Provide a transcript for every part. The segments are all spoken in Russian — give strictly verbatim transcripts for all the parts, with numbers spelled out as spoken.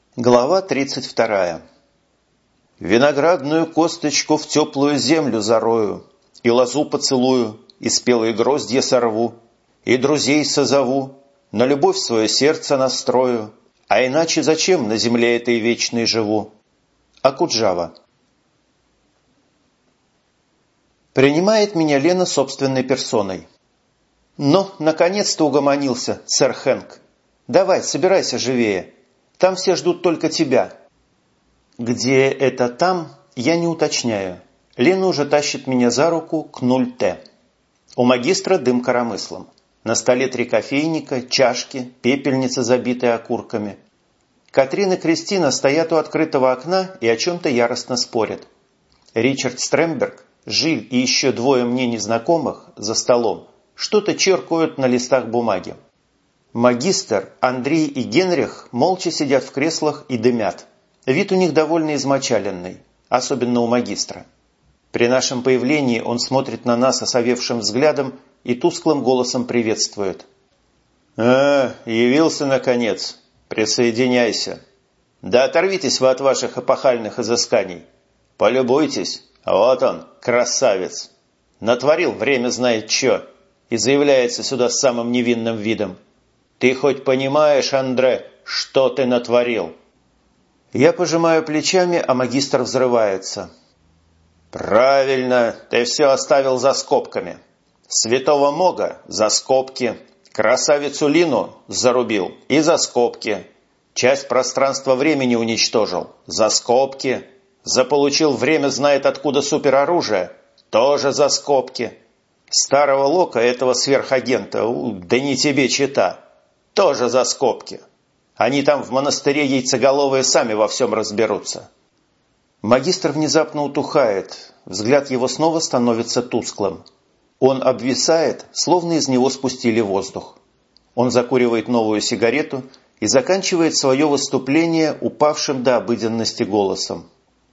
Глава тридцать вторая. Виноградную косточку в теплую землю зарою, и лозу поцелую, и спелые гроздья сорву, и друзей созову, на любовь свое сердце настрою, а иначе зачем на земле этой вечной живу? Окуджава. Принимает меня Лена собственной персоной. «Ну, наконец-то угомонился, сэр Хэнк. Давай, собирайся живее. Там все ждут только тебя». Где это «там» я не уточняю. Лена уже тащит меня за руку к нуль Т. У магистра дым коромыслом. На столе три кофейника, чашки, пепельница, забитая окурками. Катрин и Кристина стоят у открытого окна и о чем-то яростно спорят. Ричард Стремберг, Жиль и еще двое мне незнакомых за столом что-то черкают на листах бумаги. Магистр, Андрей и Генрих молча сидят в креслах и дымят. Вид у них довольно измочаленный, особенно у магистра. При нашем появлении он смотрит на нас осовевшим взглядом и тусклым голосом приветствует. «А, явился наконец. Присоединяйся. Да оторвитесь вы от ваших эпохальных изысканий. Полюбуйтесь. Вот он, красавец. Натворил время знает че и заявляется сюда с самым невинным видом. Ты хоть понимаешь, Андре, что ты натворил?» Я пожимаю плечами, а магистр взрывается. «Правильно, ты все оставил за скобками. Святого Мога за скобки, красавицу Лину зарубил и за скобки, часть пространства-времени уничтожил за скобки, заполучил время знает откуда супероружие, тоже за скобки, старого Лока, этого сверхагента, да не тебе чита, тоже за скобки. Они там в монастыре яйцеголовые сами во всем разберутся». Магистр внезапно утухает, взгляд его снова становится тусклым. Он обвисает, словно из него спустили воздух. Он закуривает новую сигарету и заканчивает свое выступление упавшим до обыденности голосом.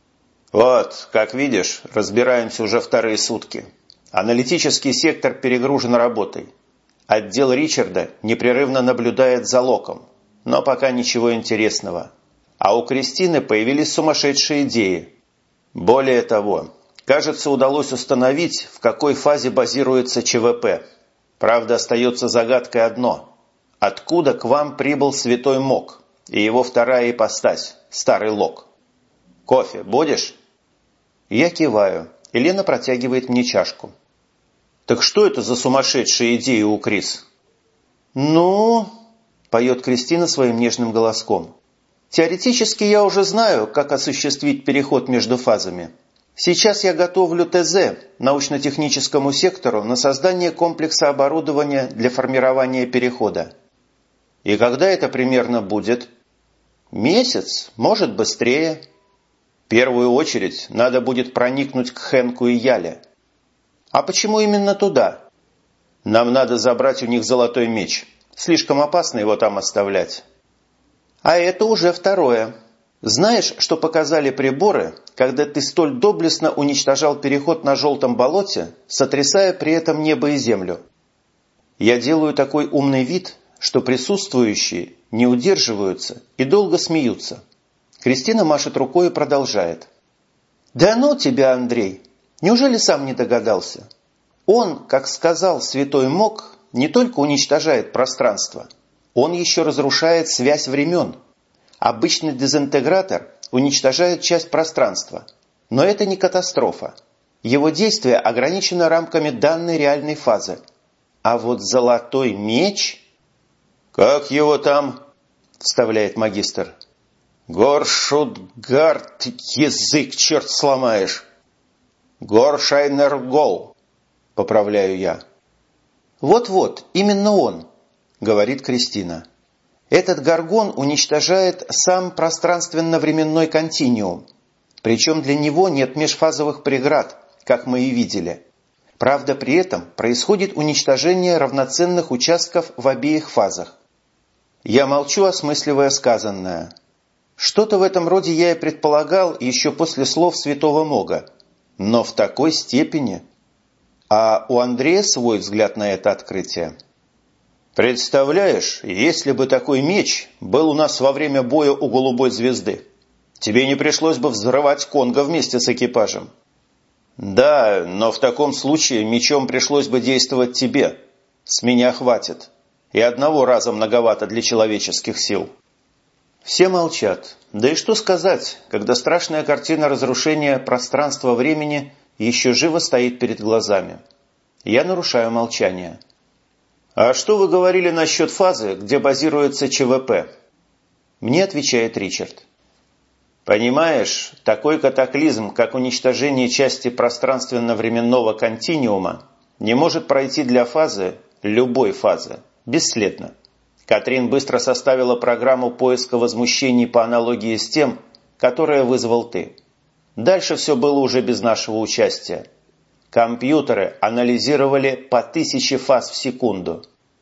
«Вот, как видишь, разбираемся уже вторые сутки. Аналитический сектор перегружен работой. Отдел Ричарда непрерывно наблюдает за Локом, но пока ничего интересного. А у Кристины появились сумасшедшие идеи. Более того, кажется, удалось установить, в какой фазе базируется ЧВП. Правда, остается загадкой одно. Откуда к вам прибыл Святой Мог и его вторая ипостась, Старый Лок? Кофе будешь?» Я киваю, и Лена протягивает мне чашку. «Так что это за сумасшедшие идеи у Крис?» «Ну...» – поет Кристина своим нежным голоском. «Теоретически я уже знаю, как осуществить переход между фазами. Сейчас я готовлю ТЗ научно-техническому сектору на создание комплекса оборудования для формирования перехода». «И когда это примерно будет?» «Месяц, может быстрее». «В первую очередь надо будет проникнуть к Хэнку и Яле». «А почему именно туда?» «Нам надо забрать у них золотой меч. Слишком опасно его там оставлять». «А это уже второе. Знаешь, что показали приборы, когда ты столь доблестно уничтожал переход на желтом болоте, сотрясая при этом небо и землю?» Я делаю такой умный вид, что присутствующие не удерживаются и долго смеются. Кристина машет рукой и продолжает. «Да ну тебя, Андрей! Неужели сам не догадался? Он, как сказал Святой Мог, не только уничтожает пространство, он еще разрушает связь времен. Обычный дезинтегратор уничтожает часть пространства, но это не катастрофа. Его действие ограничено рамками данной реальной фазы. А вот золотой меч...» «Как его там?» – вставляет магистр. «Горшутгард, язык черт сломаешь!» «Горшайнергол», – поправляю я. «Вот-вот, именно он», – говорит Кристина. «Этот горгон уничтожает сам пространственно-временной континуум. Причем для него нет межфазовых преград, как мы и видели. Правда, при этом происходит уничтожение равноценных участков в обеих фазах». Я молчу, осмысливая сказанное. Что-то в этом роде я и предполагал еще после слов Святого Мога. Но в такой степени... А у Андрея свой взгляд на это открытие. Представляешь, если бы такой меч был у нас во время боя у голубой звезды, тебе не пришлось бы взрывать Конго вместе с экипажем. Да, но в таком случае мечом пришлось бы действовать тебе. С меня хватит. И одного раза многовато для человеческих сил. Все молчат. Да и что сказать, когда страшная картина разрушения пространства-времени еще живо стоит перед глазами. Я нарушаю молчание. «А что вы говорили насчет фазы, где базируется ЧВП?» Мне отвечает Ричард. «Понимаешь, такой катаклизм, как уничтожение части пространственно-временного континуума, не может пройти для фазы, любой фазы, бесследно. Катрин быстро составила программу поиска возмущений по аналогии с тем, которое вызвал ты. Дальше все было уже без нашего участия. Компьютеры анализировали по тысяче фаз в секунду.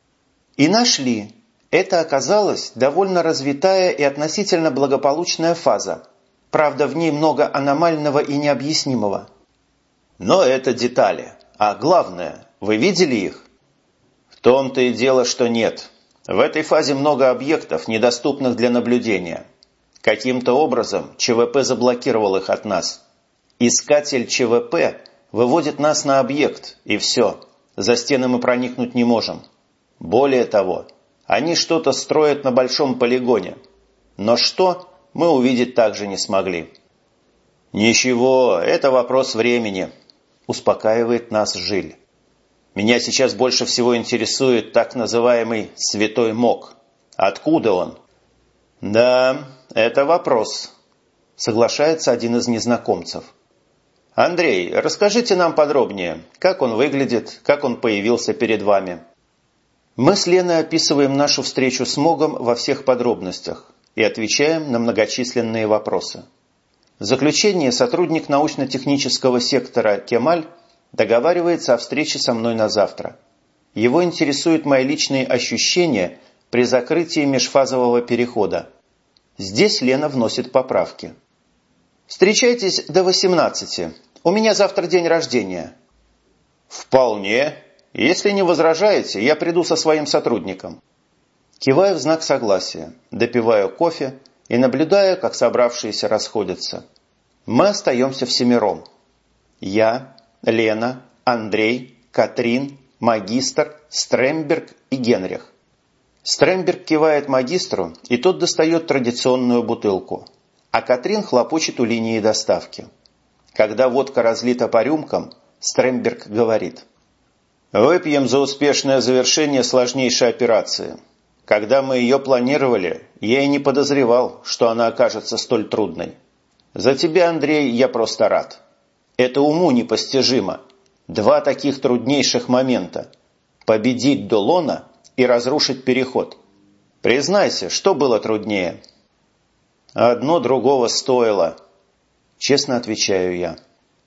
И нашли. Это оказалась довольно развитая и относительно благополучная фаза. Правда, в ней много аномального и необъяснимого. Но это детали. А главное, вы видели их? В том-то и дело, что нет. В этой фазе много объектов, недоступных для наблюдения. Каким-то образом ЧВП заблокировал их от нас. Искатель ЧВП выводит нас на объект, и все. За стены мы проникнуть не можем. Более того, они что-то строят на большом полигоне. Но что, мы увидеть также не смогли. «Ничего, это вопрос времени», – успокаивает нас Жиль. «Меня сейчас больше всего интересует так называемый «святой мог». Откуда он?» «Да, это вопрос», – соглашается один из незнакомцев. «Андрей, расскажите нам подробнее, как он выглядит, как он появился перед вами». Мы с Леной описываем нашу встречу с Могом во всех подробностях и отвечаем на многочисленные вопросы. В заключение сотрудник научно-технического сектора Кемаль договаривается о встрече со мной на завтра. Его интересуют мои личные ощущения при закрытии межфазового перехода. Здесь Лена вносит поправки. «Встречайтесь до восемнадцати. У меня завтра день рождения». «Вполне. Если не возражаете, я приду со своим сотрудником». Киваю в знак согласия, допиваю кофе и наблюдаю, как собравшиеся расходятся. Мы остаемся всемиром. Я, Лена, Андрей, Катрин, магистр, Стремберг и Генрих. Стремберг кивает магистру, и тот достает традиционную бутылку. А Катрин хлопочет у линии доставки. Когда водка разлита по рюмкам, Стремберг говорит: «Выпьем за успешное завершение сложнейшей операции. Когда мы ее планировали, я и не подозревал, что она окажется столь трудной. За тебя, Андрей, я просто рад. Это уму непостижимо. Два таких труднейших момента. Победить Долона и разрушить переход. Признайся, что было труднее?» «Одно другого стоило», – честно отвечаю я.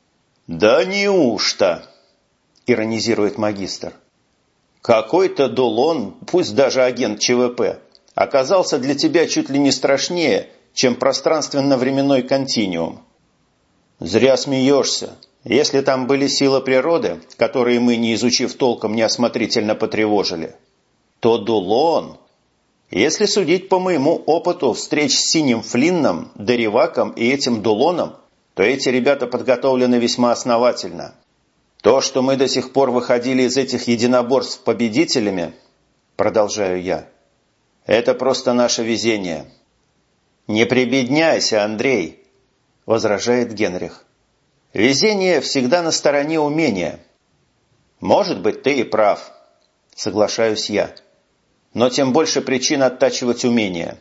«Да неужто?» – иронизирует магистр. «Какой-то Долон, пусть даже агент ЧВП, оказался для тебя чуть ли не страшнее, чем пространственно-временной континуум». «Зря смеешься. Если там были силы природы, которые мы, не изучив толком, неосмотрительно потревожили, то Долон... Если судить по моему опыту встреч с Синим Флинном, Дериваком и этим Дулоном, то эти ребята подготовлены весьма основательно. То, что мы до сих пор выходили из этих единоборств победителями, продолжаю я, это просто наше везение». «Не прибедняйся, Андрей», – возражает Генрих. «Везение всегда на стороне умения». «Может быть, ты и прав», – соглашаюсь я. «Но тем больше причин оттачивать умения».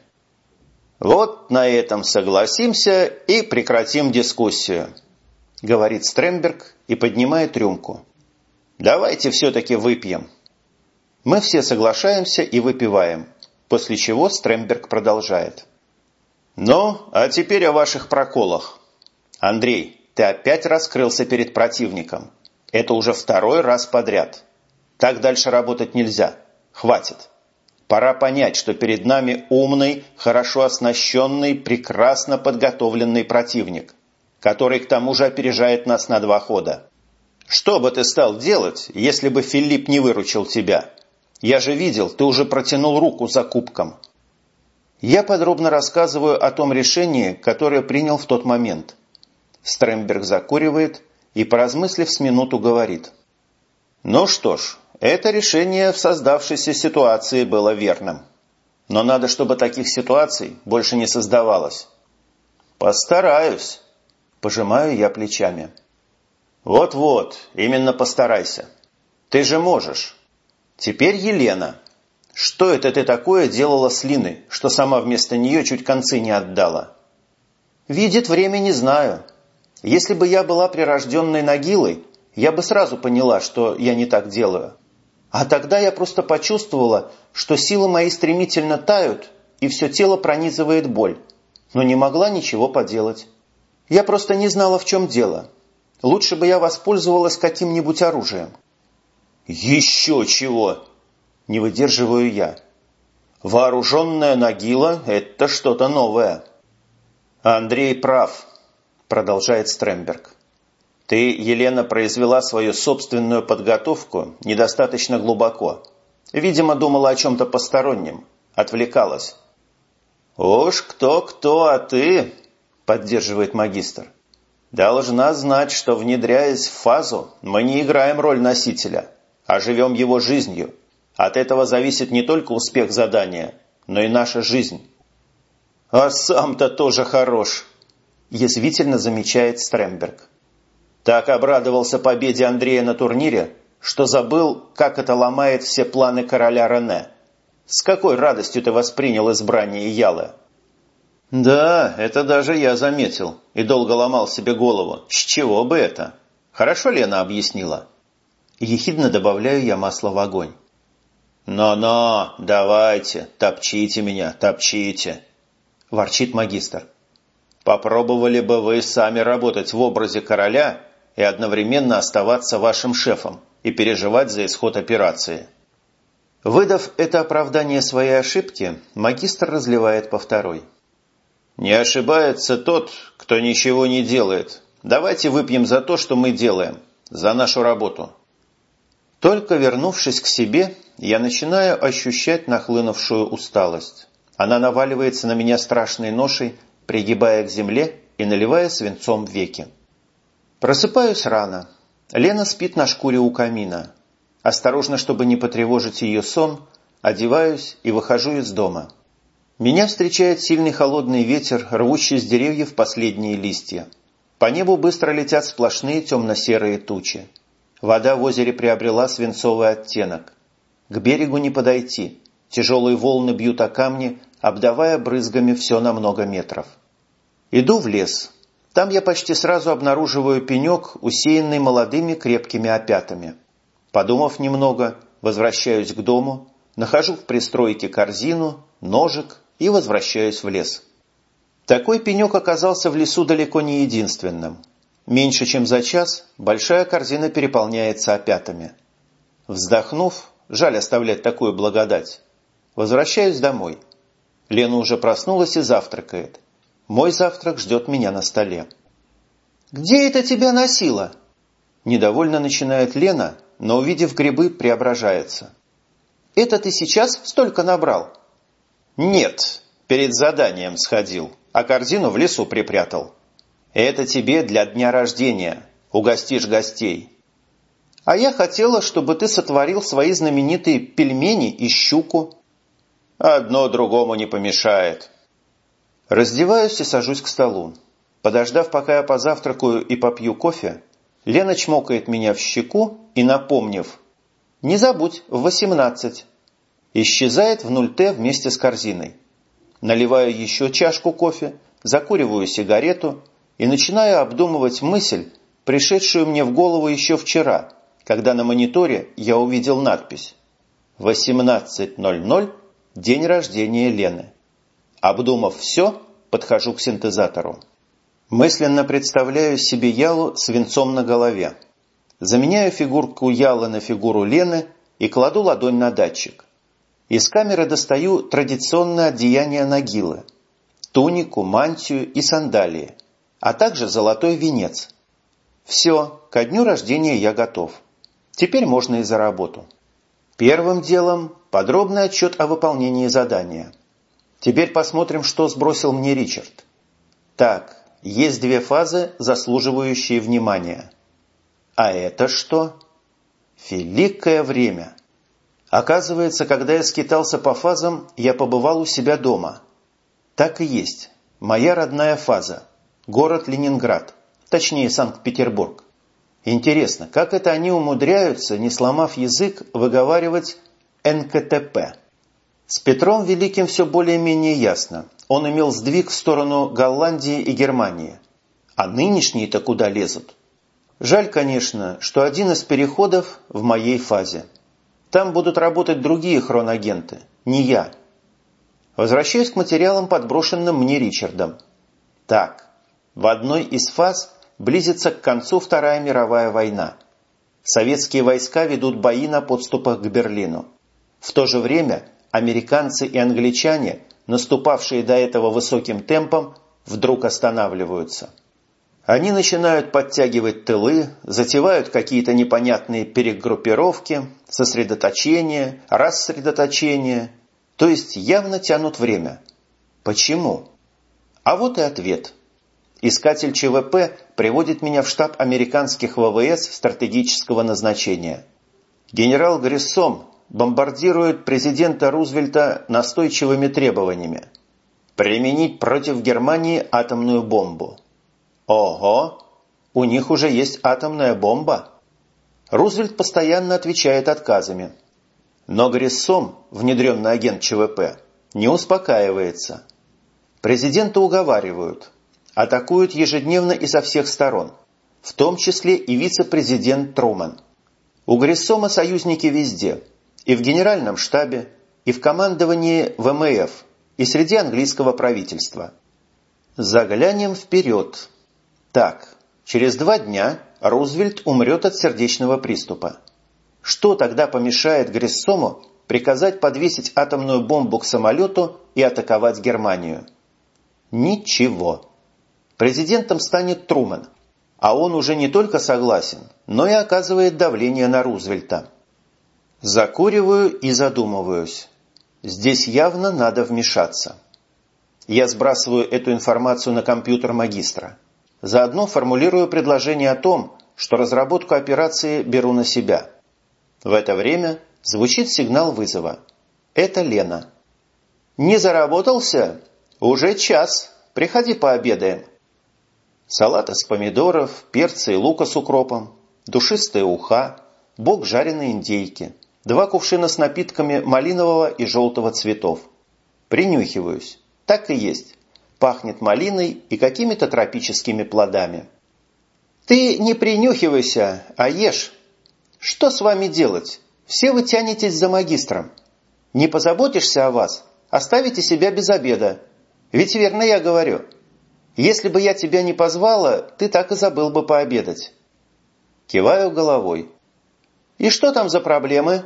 «Вот на этом согласимся и прекратим дискуссию», – говорит Стремберг и поднимает рюмку. «Давайте все-таки выпьем». Мы все соглашаемся и выпиваем, после чего Стремберг продолжает. «Ну, а теперь о ваших проколах. Андрей, ты опять раскрылся перед противником. Это уже второй раз подряд. Так дальше работать нельзя. Хватит. Пора понять, что перед нами умный, хорошо оснащенный, прекрасно подготовленный противник, который к тому же опережает нас на два хода. Что бы ты стал делать, если бы Филипп не выручил тебя? Я же видел, ты уже протянул руку за кубком». Я подробно рассказываю о том решении, которое принял в тот момент. Стремберг закуривает и, поразмыслив с минуту, говорит: «Ну что ж, это решение в создавшейся ситуации было верным. Но надо, чтобы таких ситуаций больше не создавалось». «Постараюсь», – пожимаю я плечами. «Вот-вот, именно постарайся. Ты же можешь. Теперь Елена. Что это ты такое делала с Линой, что сама вместо нее чуть концы не отдала?» «Видит время, не знаю. Если бы я была прирожденной Нагилой, я бы сразу поняла, что я не так делаю. А тогда я просто почувствовала, что силы мои стремительно тают, и все тело пронизывает боль, но не могла ничего поделать. Я просто не знала, в чем дело. Лучше бы я воспользовалась каким-нибудь оружием». «Еще чего!» – не выдерживаю я. «Вооруженная Нагила – это что-то новое». «Андрей прав», – продолжает Стремберг. «Ты, Елена, произвела свою собственную подготовку недостаточно глубоко. Видимо, думала о чем-то постороннем, отвлекалась». «Уж кто-кто, а ты», – поддерживает магистр, – «должна знать, что, внедряясь в фазу, мы не играем роль носителя, а живем его жизнью. От этого зависит не только успех задания, но и наша жизнь». «А сам-то тоже хорош», – язвительно замечает Стремберг. «Так обрадовался победе Андрея на турнире, что забыл, как это ломает все планы короля Рене. С какой радостью ты воспринял избрание Ялы?» «Да, это даже я заметил и долго ломал себе голову. С чего бы это? Хорошо Лена объяснила». Ехидно добавляю я масла в огонь. «Но-но, давайте, топчите меня, топчите», – ворчит магистр. «Попробовали бы вы сами работать в образе короля и одновременно оставаться вашим шефом и переживать за исход операции». Выдав это оправдание своей ошибки, магистр разливает по второй. «Не ошибается тот, кто ничего не делает. Давайте выпьем за то, что мы делаем, за нашу работу». Только вернувшись к себе, я начинаю ощущать нахлынувшую усталость. Она наваливается на меня страшной ношей, пригибая к земле и наливая свинцом веки. Просыпаюсь рано. Лена спит на шкуре у камина. Осторожно, чтобы не потревожить ее сон, одеваюсь и выхожу из дома. Меня встречает сильный холодный ветер, рвущий с деревьев последние листья. По небу быстро летят сплошные темно-серые тучи. Вода в озере приобрела свинцовый оттенок. К берегу не подойти. Тяжелые волны бьют о камни, обдавая брызгами все на много метров. Иду в лес. Там я почти сразу обнаруживаю пенек, усеянный молодыми крепкими опятами. Подумав немного, возвращаюсь к дому, нахожу в пристройке корзину, ножик и возвращаюсь в лес. Такой пенек оказался в лесу далеко не единственным. Меньше чем за час большая корзина переполняется опятами. Вздохнув, жаль оставлять такую благодать, возвращаюсь домой. Лена уже проснулась и завтракает. Мой завтрак ждет меня на столе. «Где это тебя носило?» Недовольно начинает Лена, но, увидев грибы, преображается. «Это ты сейчас столько набрал?» «Нет, перед заданием сходил, а корзину в лесу припрятал. Это тебе для дня рождения, угостишь гостей». «А я хотела, чтобы ты сотворил свои знаменитые пельмени и щуку». «Одно другому не помешает». Раздеваюсь и сажусь к столу. Подождав, пока я позавтракаю и попью кофе, Лена чмокает меня в щеку и, напомнив: «Не забудь, в восемнадцать», исчезает в ноль тэ вместе с корзиной. Наливаю еще чашку кофе, закуриваю сигарету и начинаю обдумывать мысль, пришедшую мне в голову еще вчера, когда на мониторе я увидел надпись «восемнадцать ноль ноль. День рождения Лены». Обдумав все, подхожу к синтезатору. Мысленно представляю себе Ялу с венцом на голове. Заменяю фигурку Ялы на фигуру Лены и кладу ладонь на датчик. Из камеры достаю традиционное одеяние Нагилы, тунику, мантию и сандалии, а также золотой венец. Все, ко дню рождения я готов. Теперь можно и за работу. Первым делом подробный отчет о выполнении задания. Теперь посмотрим, что сбросил мне Ричард. Так, есть две фазы, заслуживающие внимания. А это что? Великое время. Оказывается, когда я скитался по фазам, я побывал у себя дома. Так и есть. Моя родная фаза. Город Ленинград. Точнее, Санкт-Петербург. Интересно, как это они умудряются, не сломав язык, выговаривать эн ка тэ пэ? С Петром Великим все более-менее ясно. Он имел сдвиг в сторону Голландии и Германии. А нынешние-то куда лезут? Жаль, конечно, что один из переходов в моей фазе. Там будут работать другие хронагенты, не я. Возвращаюсь к материалам, подброшенным мне Ричардом. Так, в одной из фаз близится к концу Вторая мировая война. Советские войска ведут бои на подступах к Берлину. В то же время американцы и англичане, наступавшие до этого высоким темпом, вдруг останавливаются. Они начинают подтягивать тылы, затевают какие-то непонятные перегруппировки, сосредоточения, рассредоточения, то есть явно тянут время. Почему? А вот и ответ. Искатель че вэ пэ приводит меня в штаб американских вэ вэ эс стратегического назначения. Генерал Гриссом бомбардирует президента Рузвельта настойчивыми требованиями. Применить против Германии атомную бомбу. Ого! У них уже есть атомная бомба. Рузвельт постоянно отвечает отказами. Но Гриссом, внедренный агент че вэ пэ, не успокаивается. Президента уговаривают. Атакуют ежедневно и со всех сторон, в том числе и вице-президент Трумэн. У Гриссома союзники везде, и в генеральном штабе, и в командовании вэ эм эф, и среди английского правительства. Заглянем вперед. Так, через два дня Рузвельт умрет от сердечного приступа. Что тогда помешает Гриссому приказать подвесить атомную бомбу к самолету и атаковать Германию? Ничего. Президентом станет Трумэн, а он уже не только согласен, но и оказывает давление на Рузвельта. Закуриваю и задумываюсь. Здесь явно надо вмешаться. Я сбрасываю эту информацию на компьютер магистра. Заодно формулирую предложение о том, что разработку операции беру на себя. В это время звучит сигнал вызова. Это Лена. «Не заработался? Уже час. Приходи пообедаем». Салат из помидоров, перца и лука с укропом, душистая уха, бок жареной индейки, два кувшина с напитками малинового и желтого цветов. Принюхиваюсь. Так и есть. Пахнет малиной и какими-то тропическими плодами. «Ты не принюхивайся, а ешь. Что с вами делать? Все вы тянетесь за магистром. Не позаботишься о вас, оставите себя без обеда. Ведь верно я говорю. Если бы я тебя не позвала, ты так и забыл бы пообедать». Киваю головой. «И что там за проблемы?»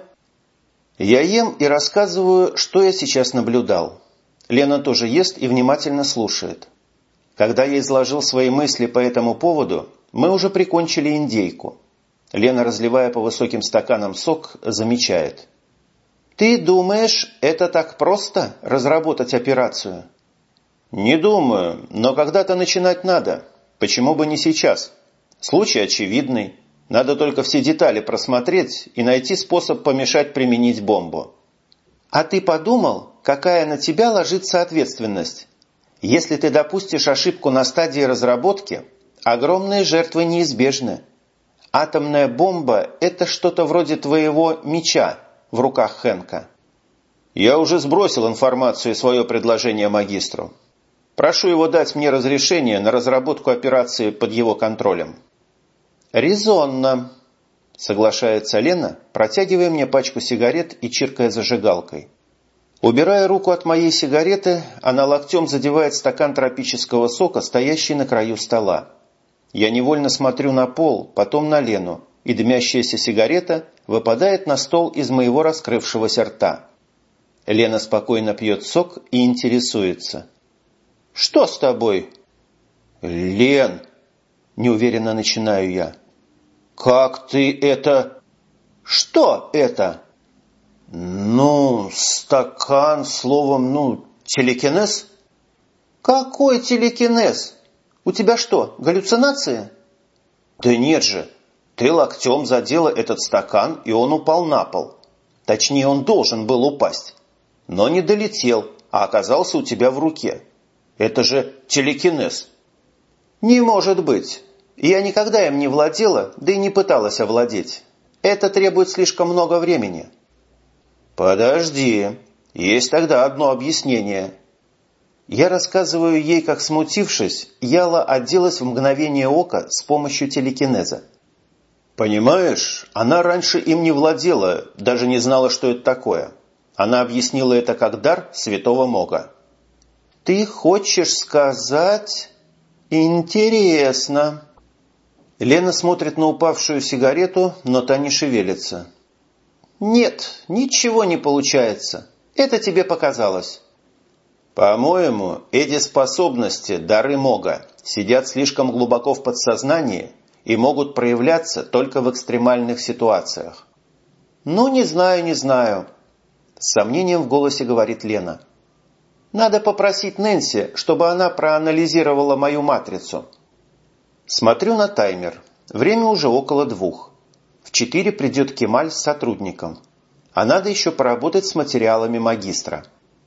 Я ем и рассказываю, что я сейчас наблюдал. Лена тоже ест и внимательно слушает. Когда я изложил свои мысли по этому поводу, мы уже прикончили индейку. Лена, разливая по высоким стаканам сок, замечает. «Ты думаешь, это так просто – разработать операцию?» «Не думаю, но когда-то начинать надо. Почему бы не сейчас? Случай очевидный. Надо только все детали просмотреть и найти способ помешать применить бомбу». «А ты подумал, какая на тебя ложится ответственность? Если ты допустишь ошибку на стадии разработки, огромные жертвы неизбежны. Атомная бомба – это что-то вроде твоего меча в руках Хэнка». «Я уже сбросил информацию и свое предложение магистру. Прошу его дать мне разрешение на разработку операции под его контролем». «Резонно», – соглашается Лена, протягивая мне пачку сигарет и чиркая зажигалкой. Убирая руку от моей сигареты, она локтем задевает стакан тропического сока, стоящий на краю стола. Я невольно смотрю на пол, потом на Лену, и дымящаяся сигарета выпадает на стол из моего раскрывшегося рта. Лена спокойно пьет сок и интересуется. «Что с тобой?» «Лен!» – неуверенно начинаю я. «Как ты это...» «Что это?» Ну, стакан, словом, ну, телекинез? Какой телекинез? У тебя что, галлюцинации? Да нет же, ты локтем задела этот стакан, и он упал на пол. Точнее, он должен был упасть. Но не долетел, а оказался у тебя в руке. Это же телекинез. Не может быть. Я никогда им не владела, да и не пыталась овладеть. Это требует слишком много времени. Подожди, есть тогда одно объяснение. Я рассказываю ей, как, смутившись, Яла оделась в мгновение ока с помощью телекинеза. Понимаешь, она раньше им не владела, даже не знала, что это такое. Она объяснила это как дар святого Мога. Ты хочешь сказать... Интересно. Лена смотрит на упавшую сигарету, но та не шевелится. Нет, ничего не получается. Это тебе показалось. По-моему, эти способности, дары Мога, сидят слишком глубоко в подсознании и могут проявляться только в экстремальных ситуациях. Ну, не знаю, не знаю. С сомнением в голосе говорит Лена. Надо попросить Нэнси, чтобы она проанализировала мою матрицу. Смотрю на таймер. Время уже около двух. В четыре придет Кемаль с сотрудником. А надо еще поработать с материалами магистра.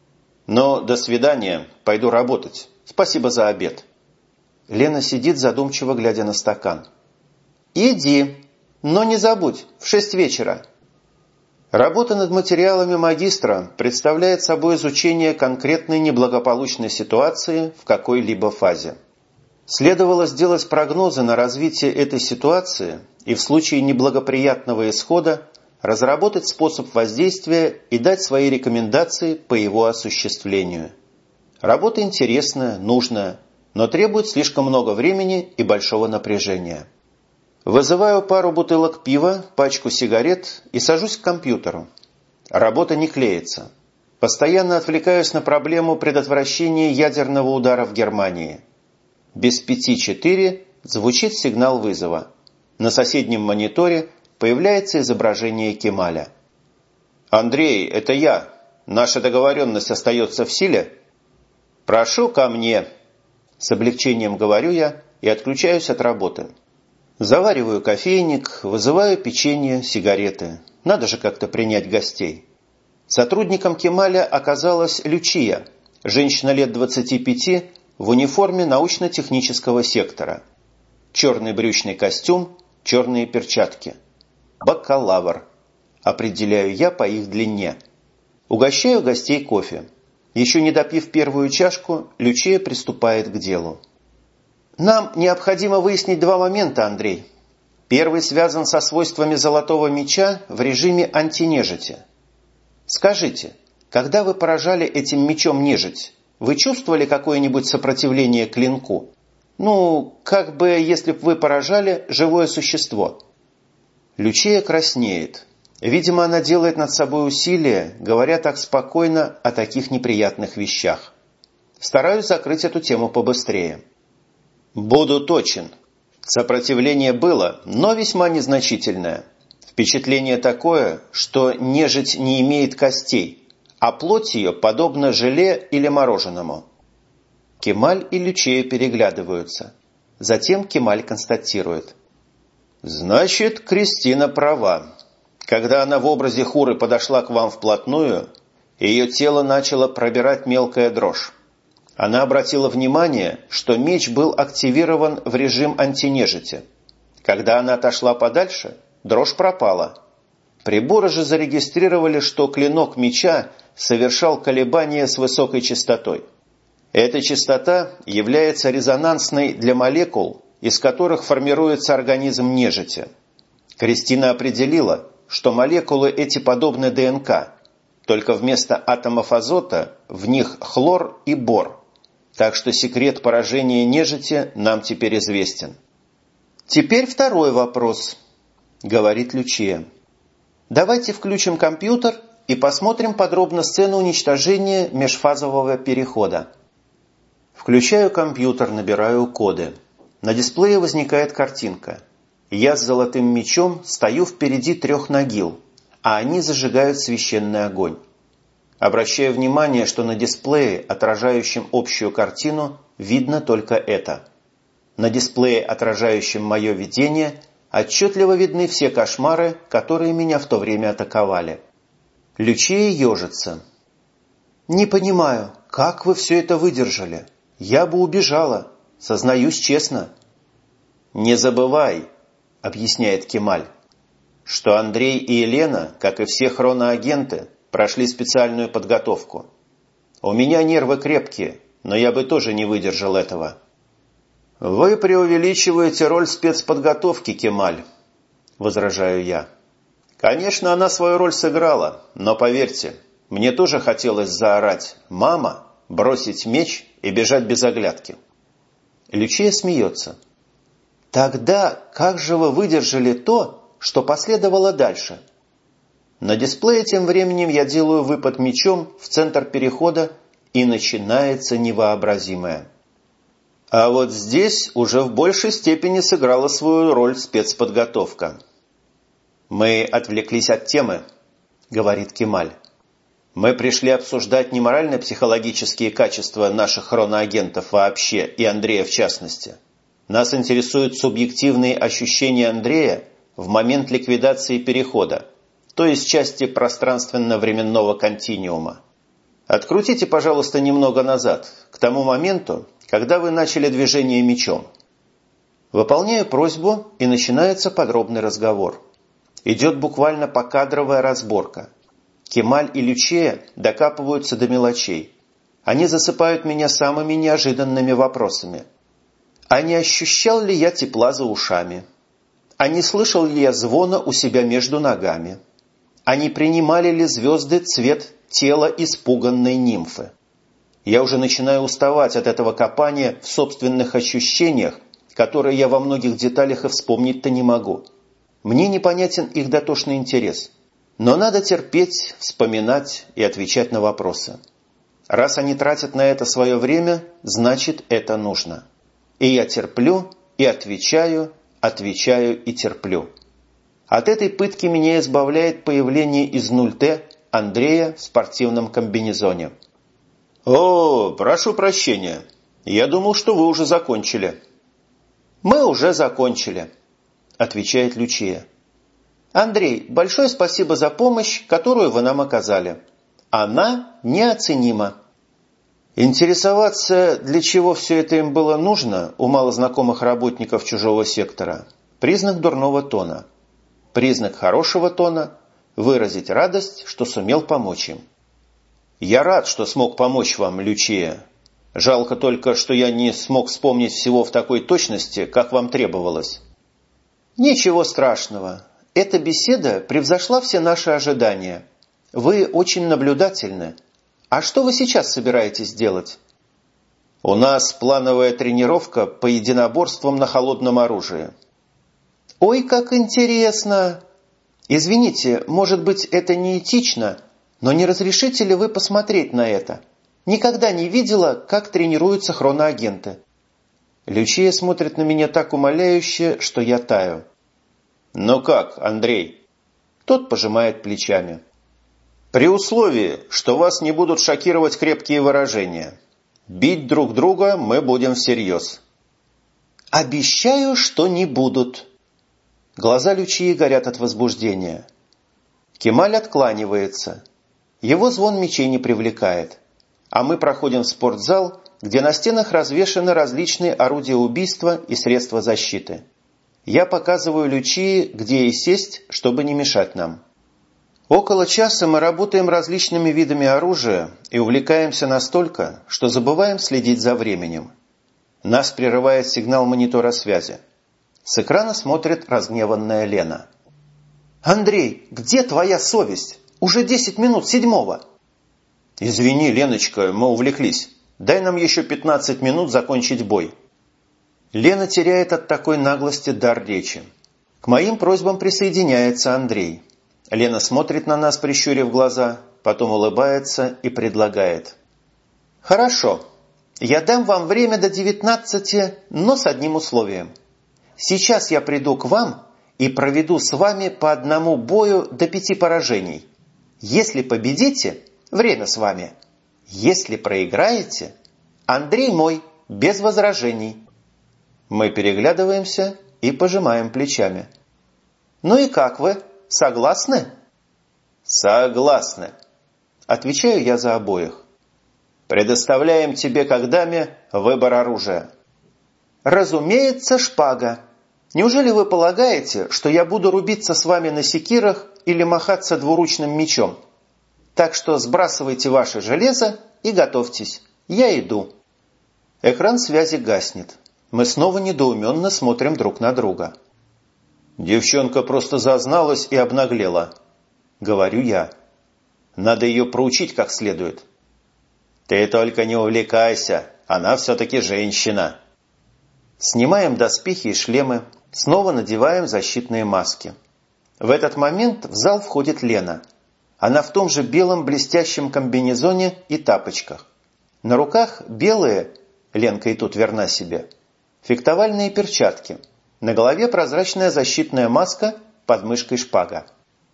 Но до свидания. Пойду работать. Спасибо за обед. Лена сидит, задумчиво глядя на стакан. Иди. Но не забудь, в шесть вечера. Работа над материалами магистра представляет собой изучение конкретной неблагополучной ситуации в какой-либо фазе. Следовало сделать прогнозы на развитие этой ситуации и в случае неблагоприятного исхода разработать способ воздействия и дать свои рекомендации по его осуществлению. Работа интересная, нужная, но требует слишком много времени и большого напряжения. Вызываю пару бутылок пива, пачку сигарет и сажусь к компьютеру. Работа не клеится. Постоянно отвлекаюсь на проблему предотвращения ядерного удара в Германии. Без пяти четыре звучит сигнал вызова. На соседнем мониторе появляется изображение Кемаля. «Андрей, это я. Наша договоренность остается в силе?» «Прошу ко мне». С облегчением говорю я и отключаюсь от работы. Завариваю кофейник, вызываю печенье, сигареты. Надо же как-то принять гостей. Сотрудником Кемаля оказалась Лючия, женщина лет двадцати пяти в униформе научно-технического сектора. Черный брючный костюм, черные перчатки. Бакалавр. Определяю я по их длине. Угощаю гостей кофе. Еще не допив первую чашку, Лючия приступает к делу. Нам необходимо выяснить два момента, Андрей. Первый связан со свойствами золотого меча в режиме антинежити. Скажите, когда вы поражали этим мечом нежить, вы чувствовали какое-нибудь сопротивление клинку? Ну, как бы, если бы вы поражали живое существо. Лючия краснеет. Видимо, она делает над собой усилия, говоря так спокойно о таких неприятных вещах. Стараюсь закрыть эту тему побыстрее. Буду точен. Сопротивление было, но весьма незначительное. Впечатление такое, что нежить не имеет костей, а плоть ее подобна желе или мороженому. Кемаль и Лючия переглядываются. Затем Кемаль констатирует. Значит, Кристина права. Когда она в образе Хуры подошла к вам вплотную, ее тело начало пробирать мелкая дрожь. Она обратила внимание, что меч был активирован в режим антинежити. Когда она отошла подальше, дрожь пропала. Приборы же зарегистрировали, что клинок меча совершал колебания с высокой частотой. Эта частота является резонансной для молекул, из которых формируется организм нежити. Кристина определила, что молекулы эти подобны ДНК, только вместо атомов азота в них хлор и бор. Так что секрет поражения нежити нам теперь известен. Теперь второй вопрос, говорит Лючия. Давайте включим компьютер и посмотрим подробно сцену уничтожения межфазового перехода. Включаю компьютер, набираю коды. На дисплее возникает картинка. Я с золотым мечом стою впереди трех нагил, а они зажигают священный огонь. Обращаю внимание, что на дисплее, отражающем общую картину, видно только это. На дисплее, отражающем мое видение, отчетливо видны все кошмары, которые меня в то время атаковали. Лючия ежится. «Не понимаю, как вы все это выдержали? Я бы убежала, сознаюсь честно». «Не забывай», — объясняет Кемаль, «что Андрей и Елена, как и все хроноагенты, прошли специальную подготовку. У меня нервы крепкие, но я бы тоже не выдержал этого». «Вы преувеличиваете роль спецподготовки, Кемаль», — возражаю я. «Конечно, она свою роль сыграла, но поверьте, мне тоже хотелось заорать «Мама!», бросить меч и бежать без оглядки». Лючия смеется. «Тогда как же вы выдержали то, что последовало дальше?» На дисплее тем временем я делаю выпад мечом в центр перехода, и начинается невообразимое. А вот здесь уже в большей степени сыграла свою роль спецподготовка. «Мы отвлеклись от темы», — говорит Кемаль. «Мы пришли обсуждать не морально-психологические качества наших хроноагентов вообще и Андрея в частности. Нас интересуют субъективные ощущения Андрея в момент ликвидации перехода, то есть части пространственно-временного континиума. Открутите, пожалуйста, немного назад, к тому моменту, когда вы начали движение мечом». Выполняю просьбу, и начинается подробный разговор. Идет буквально покадровая разборка. Кемаль и Лючия докапываются до мелочей. Они засыпают меня самыми неожиданными вопросами. А не ощущал ли я тепла за ушами? А не слышал ли я звона у себя между ногами? А не принимали ли звезды цвет тела испуганной нимфы? Я уже начинаю уставать от этого копания в собственных ощущениях, которые я во многих деталях и вспомнить-то не могу. Мне непонятен их дотошный интерес. Но надо терпеть, вспоминать и отвечать на вопросы. Раз они тратят на это свое время, значит, это нужно. И я терплю, и отвечаю, отвечаю и терплю. От этой пытки меня избавляет появление из нуль тэ Андрея в спортивном комбинезоне. «О, прошу прощения. Я думал, что вы уже закончили». «Мы уже закончили», — отвечает Лючия. «Андрей, большое спасибо за помощь, которую вы нам оказали. Она неоценима». Интересоваться, для чего все это им было нужно, у малознакомых работников чужого сектора – признак дурного тона. Признак хорошего тона – выразить радость, что сумел помочь им. «Я рад, что смог помочь вам, Лючия. Жалко только, что я не смог вспомнить всего в такой точности, как вам требовалось». «Ничего страшного. Эта беседа превзошла все наши ожидания. Вы очень наблюдательны. А что вы сейчас собираетесь делать?» «У нас плановая тренировка по единоборствам на холодном оружии». «Ой, как интересно! Извините, может быть, это неэтично, но не разрешите ли вы посмотреть на это? Никогда не видела, как тренируются хроноагенты». Лючия смотрит на меня так умоляюще, что я таю. «Ну как, Андрей?» Тот пожимает плечами. «При условии, что вас не будут шокировать крепкие выражения. Бить друг друга мы будем всерьез». «Обещаю, что не будут». Глаза Лючии горят от возбуждения. Кемаль откланивается. Его звон мечей не привлекает. А мы проходим в спортзал, где на стенах развешаны различные орудия убийства и средства защиты. Я показываю Лючии, где ей сесть, чтобы не мешать нам. Около часа мы работаем различными видами оружия и увлекаемся настолько, что забываем следить за временем. Нас прерывает сигнал монитора связи. С экрана смотрит разгневанная Лена. «Андрей, где твоя совесть? Уже десять минут седьмого». «Извини, Леночка, мы увлеклись. Дай нам еще пятнадцать минут закончить бой». Лена теряет от такой наглости дар речи. К моим просьбам присоединяется Андрей. Лена смотрит на нас, прищурив глаза, потом улыбается и предлагает. «Хорошо, я дам вам время до девятнадцати, но с одним условием. Сейчас я приду к вам и проведу с вами по одному бою до пяти поражений. Если победите, время с вами. Если проиграете, Андрей мой, без возражений». Мы переглядываемся и пожимаем плечами. «Ну и как вы? Согласны?» «Согласны», – отвечаю я за обоих. «Предоставляем тебе как даме выбор оружия». «Разумеется, шпага. Неужели вы полагаете, что я буду рубиться с вами на секирах или махаться двуручным мечом? Так что сбрасывайте ваше железо и готовьтесь. Я иду». Экран связи гаснет. Мы снова недоуменно смотрим друг на друга. «Девчонка просто зазналась и обнаглела», — говорю я. «Надо ее проучить как следует». «Ты только не увлекайся, она все-таки женщина». Снимаем доспехи и шлемы, снова надеваем защитные маски. В этот момент в зал входит Лена. Она в том же белом блестящем комбинезоне и тапочках. На руках белые, Ленка и тут верна себе, фехтовальные перчатки. На голове прозрачная защитная маска, под мышкой шпага.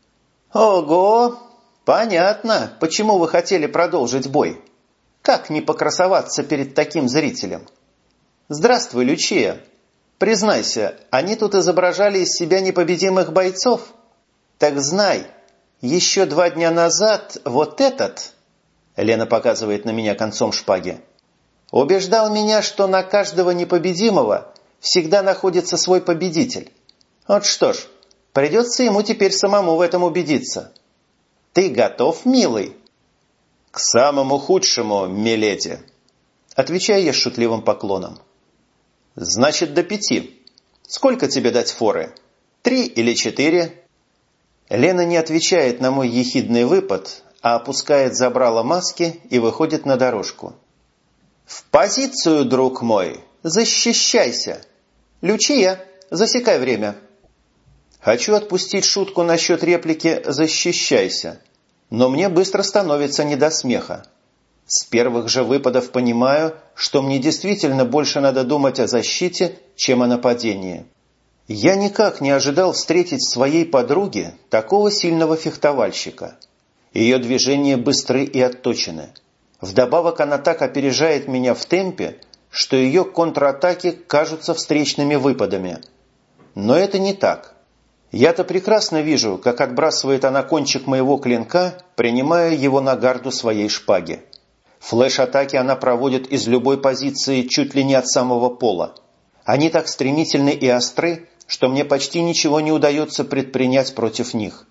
«Ого! Понятно, почему вы хотели продолжить бой. Как не покрасоваться перед таким зрителем? Здравствуй, Лючия. Признайся, они тут изображали из себя непобедимых бойцов? Так знай, еще два дня назад вот этот...» Лена показывает на меня концом шпаги. «Убеждал меня, что на каждого непобедимого всегда находится свой победитель. Вот что ж, придется ему теперь самому в этом убедиться. Ты готов, милый?» «К самому худшему, миледи», — отвечаю я с шутливым поклоном. «Значит, до пяти. Сколько тебе дать форы? Три или четыре?» Лена не отвечает на мой ехидный выпад, а опускает забрало маски и выходит на дорожку. «В позицию, друг мой! Защищайся! Лючия, засекай время!» Хочу отпустить шутку насчет реплики «защищайся», но мне быстро становится не до смеха. С первых же выпадов понимаю, что мне действительно больше надо думать о защите, чем о нападении. Я никак не ожидал встретить в своей подруге такого сильного фехтовальщика. Ее движения быстры и отточены. Вдобавок она так опережает меня в темпе, что ее контратаки кажутся встречными выпадами. Но это не так. Я-то прекрасно вижу, как отбрасывает она кончик моего клинка, принимая его на гарду своей шпаги. Флэш-атаки она проводит из любой позиции чуть ли не от самого пола. Они так стремительны и остры, что мне почти ничего не удается предпринять против них.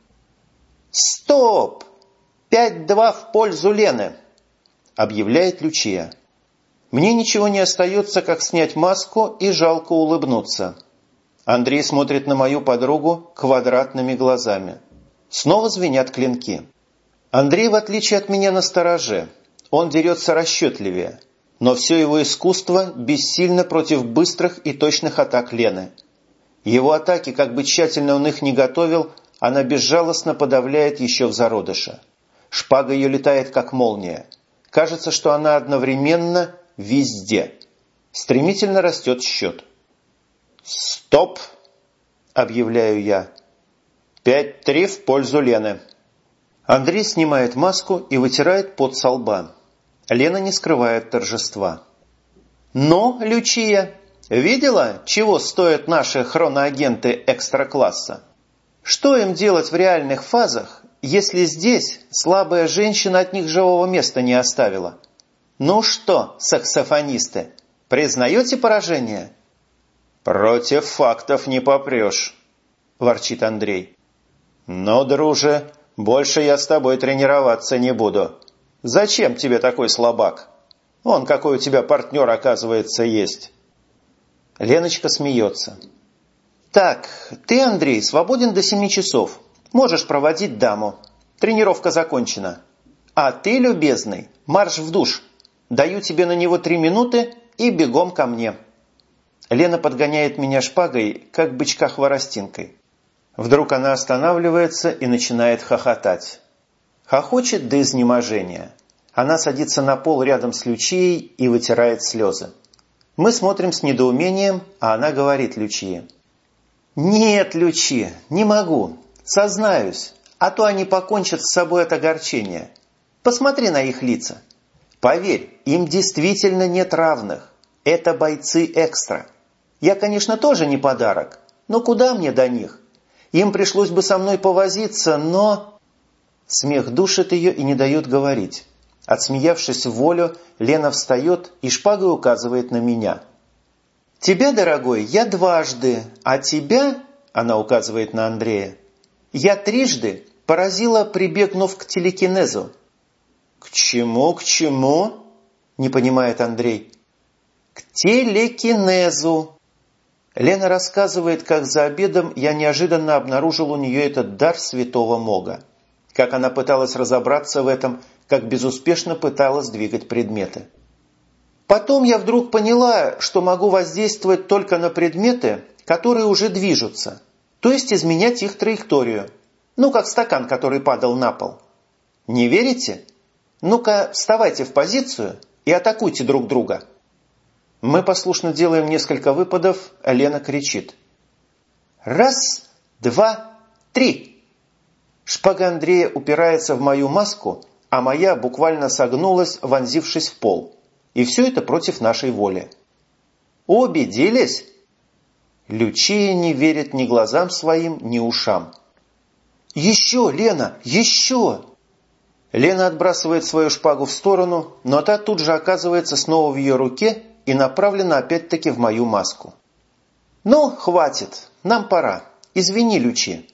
«Стоп! Пять-два в пользу Лены!» — объявляет Лючия. Мне ничего не остается, как снять маску и жалко улыбнуться. Андрей смотрит на мою подругу квадратными глазами. Снова звенят клинки. Андрей, в отличие от меня, настороже. Он дерется расчетливее. Но все его искусство бессильно против быстрых и точных атак Лены. Его атаки, как бы тщательно он их ни готовил, она безжалостно подавляет еще в зародыше. Шпага ее летает, как молния. Кажется, что она одновременно везде. Стремительно растет счет. «Стоп!» – объявляю я. «Пять-три в пользу Лены». Андрей снимает маску и вытирает пот со лба. Лена не скрывает торжества. «Ну, Лючия, видела, чего стоят наши хроноагенты экстра-класса? Что им делать в реальных фазах, если здесь слабая женщина от них живого места не оставила? Ну что, саксофонисты, признаете поражение?» «Против фактов не попрешь», – ворчит Андрей. «Ну, друже, больше я с тобой тренироваться не буду. Зачем тебе такой слабак? Вон какой у тебя партнер, оказывается, есть». Леночка смеется. «Так, ты, Андрей, свободен до семи часов. Можешь проводить даму. Тренировка закончена. А ты, любезный, марш в душ. Даю тебе на него три минуты и бегом ко мне». Лена подгоняет меня шпагой, как бычка хворостинкой. Вдруг она останавливается и начинает хохотать. Хохочет до изнеможения. Она садится на пол рядом с Лючией и вытирает слезы. Мы смотрим с недоумением, а она говорит Лючии. «Нет, Лючи, не могу. Сознаюсь, а то они покончат с собой от огорчения. Посмотри на их лица. Поверь, им действительно нет равных. Это бойцы экстра. Я, конечно, тоже не подарок, но куда мне до них? Им пришлось бы со мной повозиться, но...» Смех душит ее и не дает говорить. Отсмеявшись в волю, Лена встает и шпагой указывает на меня. «Тебя, дорогой, я дважды, а тебя, — она указывает на Андрея, — я трижды поразила, прибегнув к телекинезу». «К чему, к чему?» – не понимает Андрей. «К телекинезу». Лена рассказывает, как за обедом я неожиданно обнаружил у нее этот дар святого Мога. Как она пыталась разобраться в этом, как безуспешно пыталась двигать предметы. Потом я вдруг поняла, что могу воздействовать только на предметы, которые уже движутся, то есть изменять их траекторию. Ну, как стакан, который падал на пол. Не верите? Ну-ка, вставайте в позицию и атакуйте друг друга. Мы послушно делаем несколько выпадов, а Лена кричит. «Раз, два, три!» Шпага Андрея упирается в мою маску, а моя буквально согнулась, вонзившись в пол. И все это против нашей воли. «Убедились?» Лючия не верит ни глазам своим, ни ушам. «Еще, Лена, еще!» Лена отбрасывает свою шпагу в сторону, но та тут же оказывается снова в ее руке и направлена опять-таки в мою маску. «Ну, хватит, нам пора. Извини, Лючи».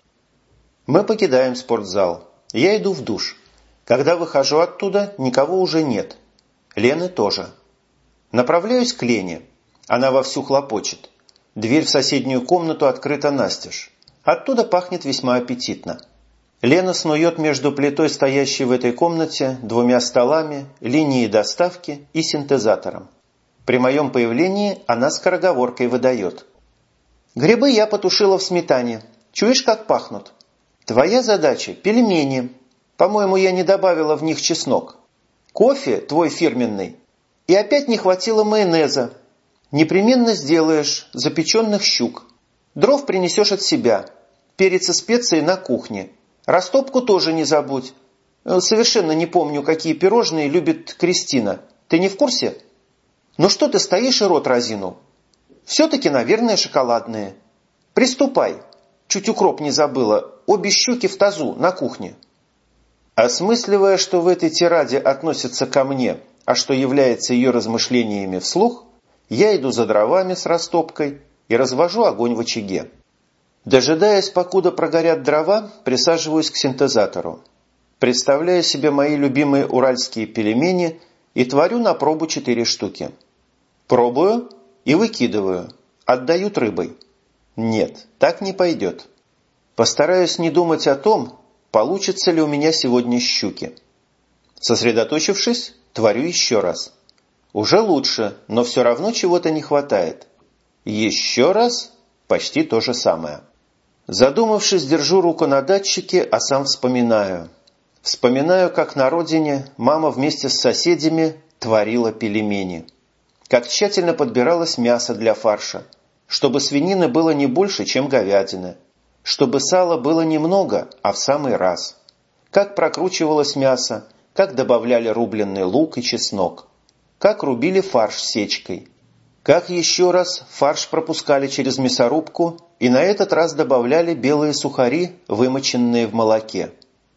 Мы покидаем спортзал. Я иду в душ. Когда выхожу оттуда, никого уже нет. Лены тоже. Направляюсь к Лене. Она вовсю хлопочет. Дверь в соседнюю комнату открыта настежь. Оттуда пахнет весьма аппетитно. Лена снует между плитой, стоящей в этой комнате, двумя столами, линией доставки и синтезатором. При моем появлении она скороговоркой выдает. «Грибы я потушила в сметане. Чуешь, как пахнут? Твоя задача – пельмени. По-моему, я не добавила в них чеснок. Кофе твой фирменный. И опять не хватило майонеза. Непременно сделаешь запеченных щук. Дров принесешь от себя. Перец и специи на кухне. Растопку тоже не забудь. Совершенно не помню, какие пирожные любит Кристина. Ты не в курсе? Ну что ты стоишь и рот разинул? Все-таки, наверное, шоколадные. Приступай. Чуть укроп не забыла. Обе щуки в тазу на кухне». Осмысливая, что в этой тираде относится ко мне, а что является ее размышлениями вслух, я иду за дровами с растопкой и развожу огонь в очаге. Дожидаясь, покуда прогорят дрова, присаживаюсь к синтезатору. Представляю себе мои любимые уральские пельмени и творю на пробу четыре штуки. Пробую и выкидываю. Отдают рыбой. Нет, так не пойдет. Постараюсь не думать о том, получится ли у меня сегодня щуки. Сосредоточившись, творю еще раз. Уже лучше, но все равно чего-то не хватает. Еще раз почти то же самое. Задумавшись, держу руку на датчике, а сам вспоминаю. Вспоминаю, как на родине мама вместе с соседями творила пельмени. Как тщательно подбиралось мясо для фарша, чтобы свинины было не больше, чем говядины. Чтобы сала было немного, а в самый раз. Как прокручивалось мясо, как добавляли рубленый лук и чеснок. Как рубили фарш сечкой. Как еще раз фарш пропускали через мясорубку и на этот раз добавляли белые сухари, вымоченные в молоке.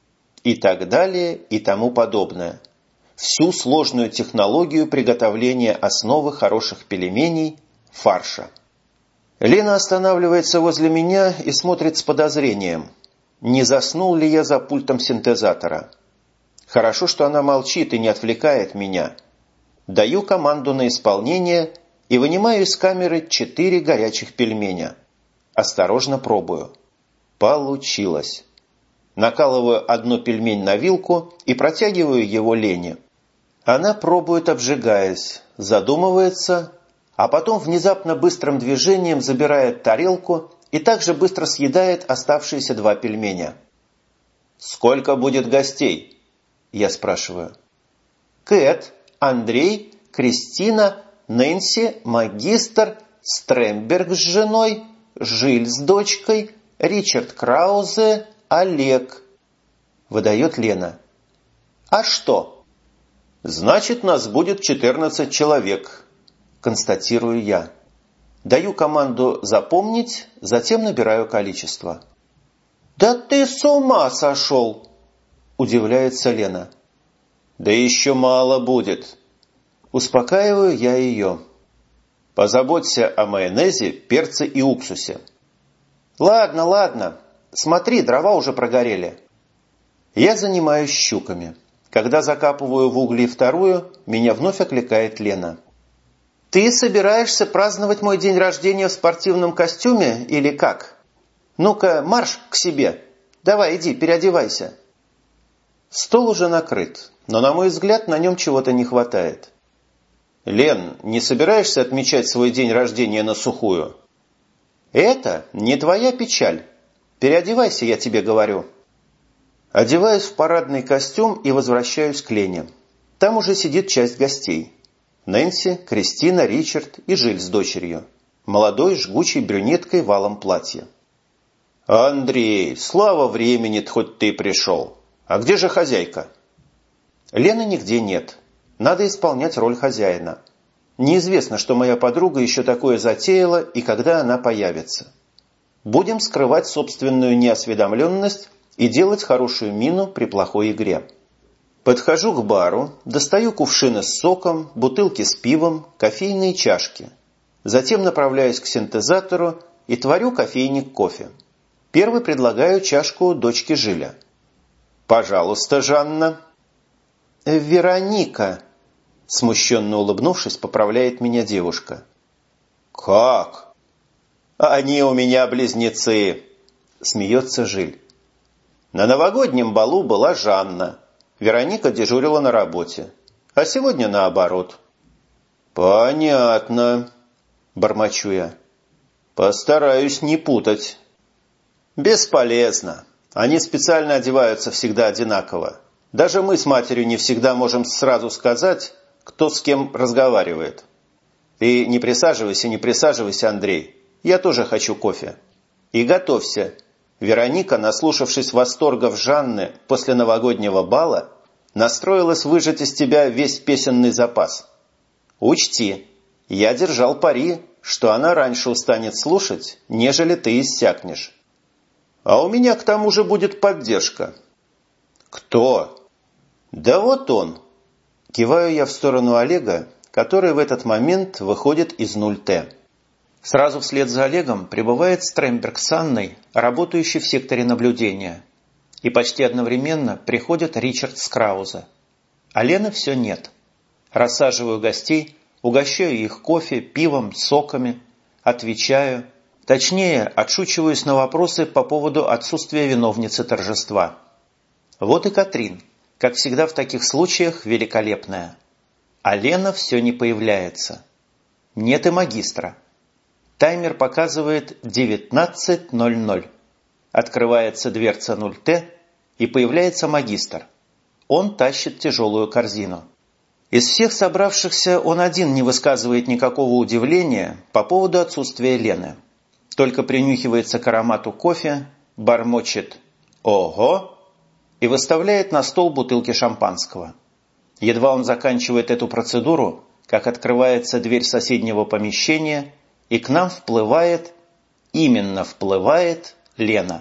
И так далее, и тому подобное. Всю сложную технологию приготовления основы хороших пельменей – фарша. Лена останавливается возле меня и смотрит с подозрением. Не заснул ли я за пультом синтезатора? Хорошо, что она молчит и не отвлекает меня. Даю команду на исполнение и вынимаю из камеры четыре горячих пельменя. Осторожно пробую. Получилось. Накалываю одну пельмень на вилку и протягиваю его Лене. Она пробует, обжигаясь, задумывается, а потом внезапно быстрым движением забирает тарелку и также быстро съедает оставшиеся два пельменя. «Сколько будет гостей?» – я спрашиваю. «Кэт, Андрей, Кристина, Нэнси, магистр, Стремберг с женой, Жиль с дочкой, Ричард Краузе, Олег. Выдает Лена. А что? Значит, нас будет четырнадцать человек, констатирую я. Даю команду запомнить, затем набираю количество. Да ты с ума сошел! Удивляется Лена. Да еще мало будет. Успокаиваю я ее. Позаботься о майонезе, перце и уксусе. Ладно, ладно. Смотри, дрова уже прогорели. Я занимаюсь щуками. Когда закапываю в угли вторую, меня вновь окликает Лена. Ты собираешься праздновать мой день рождения в спортивном костюме или как? Ну-ка, марш к себе. Давай, иди, переодевайся. Стол уже накрыт, но, на мой взгляд, на нем чего-то не хватает. Лен, не собираешься отмечать свой день рождения на сухую? Это не твоя печаль. Переодевайся, я тебе говорю. Одеваюсь в парадный костюм и возвращаюсь к Лене. Там уже сидит часть гостей. Нэнси, Кристина, Ричард и Жиль с дочерью. Молодой, жгучей брюнеткой в алом платье. Андрей, слава времени, хоть ты пришел. А где же хозяйка? Лены нигде нет. Надо исполнять роль хозяина. Неизвестно, что моя подруга еще такое затеяла и когда она появится. Будем скрывать собственную неосведомленность и делать хорошую мину при плохой игре. Подхожу к бару, достаю кувшины с соком, бутылки с пивом, кофейные чашки. Затем направляюсь к синтезатору и творю кофейник кофе. Первый предлагаю чашку дочке Жиля. «Пожалуйста, Жанна». «Вероника», – смущенно улыбнувшись, поправляет меня девушка. «Как?» «Они у меня близнецы», – смеется Жиль. На новогоднем балу была Жанна. Вероника дежурила на работе. А сегодня наоборот. «Понятно», – бормочу я. «Постараюсь не путать». «Бесполезно. Они специально одеваются всегда одинаково. Даже мы с матерью не всегда можем сразу сказать, кто с кем разговаривает. Ты не присаживайся, не присаживайся, Андрей. Я тоже хочу кофе. И готовься. Вероника, наслушавшись восторгов Жанны после новогоднего бала, настроилась выжать из тебя весь песенный запас. Учти, я держал пари, что она раньше устанет слушать, нежели ты иссякнешь. А у меня к тому же будет поддержка». «Кто?» «Да вот он». Киваю я в сторону Олега, который в этот момент выходит из нуль Т. Сразу вслед за Олегом прибывает Стремберг с Анной, работающий в секторе наблюдения. И почти одновременно приходят Ричард с Крауза. А Лены все нет. Рассаживаю гостей, угощаю их кофе, пивом, соками, отвечаю. Точнее, отшучиваюсь на вопросы по поводу отсутствия виновницы торжества. Вот и Катрин, как всегда в таких случаях, великолепная. А Лена все не появляется. Нет и магистра. Таймер показывает девятнадцать ноль ноль. Открывается дверца нуль Т, и появляется магистр. Он тащит тяжелую корзину. Из всех собравшихся он один не высказывает никакого удивления по поводу отсутствия Лены. Только принюхивается к аромату кофе, бормочет «Ого!» и выставляет на стол бутылки шампанского. Едва он заканчивает эту процедуру, как открывается дверь соседнего помещения, и к нам вплывает, именно вплывает Лена.